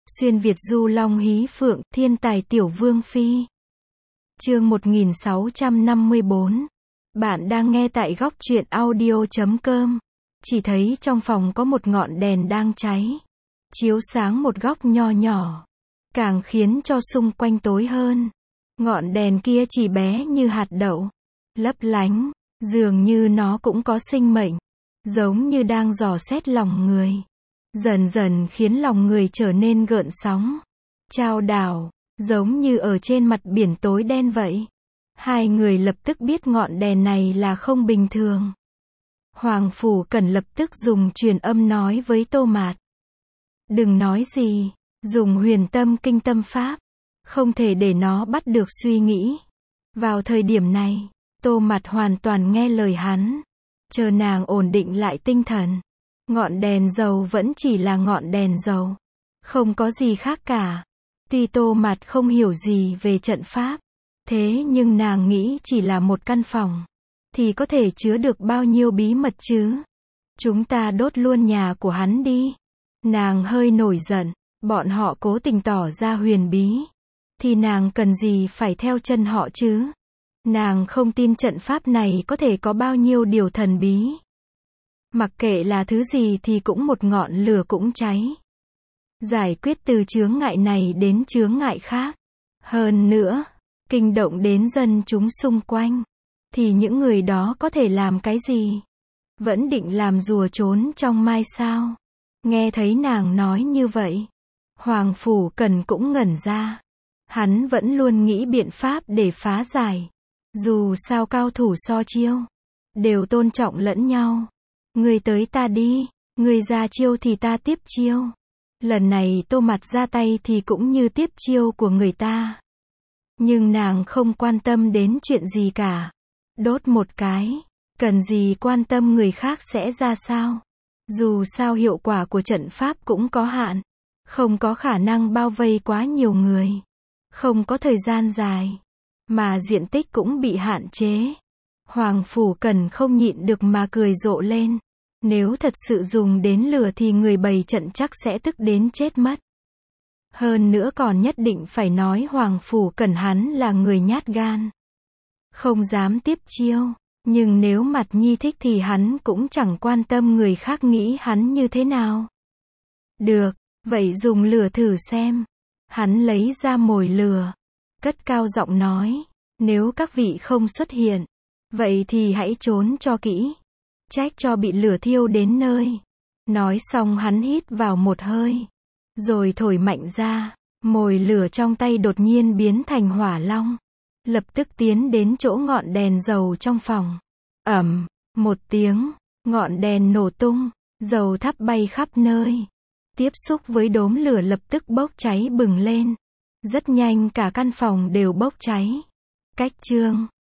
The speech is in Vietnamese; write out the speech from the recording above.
Xuyên Việt du long hí phượng, thiên tài tiểu vương phi. Chương 1654. Bạn đang nghe tại góc truyện audio.com. Chỉ thấy trong phòng có một ngọn đèn đang cháy, chiếu sáng một góc nho nhỏ, càng khiến cho xung quanh tối hơn. Ngọn đèn kia chỉ bé như hạt đậu, lấp lánh, dường như nó cũng có sinh mệnh, giống như đang dò xét lòng người. Dần dần khiến lòng người trở nên gợn sóng, chao đảo, giống như ở trên mặt biển tối đen vậy. Hai người lập tức biết ngọn đèn này là không bình thường. Hoàng Phủ Cẩn lập tức dùng truyền âm nói với Tô Mạt. Đừng nói gì, dùng huyền tâm kinh tâm pháp, không thể để nó bắt được suy nghĩ. Vào thời điểm này, Tô Mạt hoàn toàn nghe lời hắn, chờ nàng ổn định lại tinh thần. Ngọn đèn dầu vẫn chỉ là ngọn đèn dầu, không có gì khác cả. Tuy Tô Mạt không hiểu gì về trận pháp, thế nhưng nàng nghĩ chỉ là một căn phòng, thì có thể chứa được bao nhiêu bí mật chứ. Chúng ta đốt luôn nhà của hắn đi. Nàng hơi nổi giận, bọn họ cố tình tỏ ra huyền bí, thì nàng cần gì phải theo chân họ chứ. Nàng không tin trận pháp này có thể có bao nhiêu điều thần bí. Mặc kệ là thứ gì thì cũng một ngọn lửa cũng cháy. Giải quyết từ chướng ngại này đến chướng ngại khác. Hơn nữa, kinh động đến dân chúng xung quanh, thì những người đó có thể làm cái gì? Vẫn định làm rùa trốn trong mai sao? Nghe thấy nàng nói như vậy, Hoàng Phủ Cẩn cũng ngẩn ra. Hắn vẫn luôn nghĩ biện pháp để phá giải. Dù sao cao thủ so chiêu, đều tôn trọng lẫn nhau. Người tới ta đi, người ra chiêu thì ta tiếp chiêu. Lần này Tô Mạt ra tay thì cũng như tiếp chiêu của người ta. Nhưng nàng không quan tâm đến chuyện gì cả. Đốt một cái, cần gì quan tâm người khác sẽ ra sao. Dù sao hiệu quả của trận pháp cũng có hạn, không có khả năng bao vây quá nhiều người, không có thời gian dài, mà diện tích cũng bị hạn chế. Hoàng Phủ Cẩn không nhịn được mà cười rộ lên. Nếu thật sự dùng đến lửa thì người bày trận chắc sẽ tức đến chết mất. Hơn nữa còn nhất định phải nói Hoàng Phủ Cẩn hắn là người nhát gan, không dám tiếp chiêu. Nhưng nếu Mạt Nhi thích thì hắn cũng chẳng quan tâm người khác nghĩ hắn như thế nào. Được, vậy dùng lửa thử xem. Hắn lấy ra mồi lửa, cất cao giọng nói, nếu các vị không xuất hiện, vậy thì hãy trốn cho kỹ, trách cho bị lửa thiêu đến nơi. Nói xong hắn hít vào một hơi, rồi thổi mạnh ra, mồi lửa trong tay đột nhiên biến thành hỏa long, lập tức tiến đến chỗ ngọn đèn dầu trong phòng. Ầm, một tiếng, ngọn đèn nổ tung, dầu thắp bay khắp nơi. Tiếp xúc với đốm lửa lập tức bốc cháy bừng lên. Rất nhanh cả căn phòng đều bốc cháy. Cách chương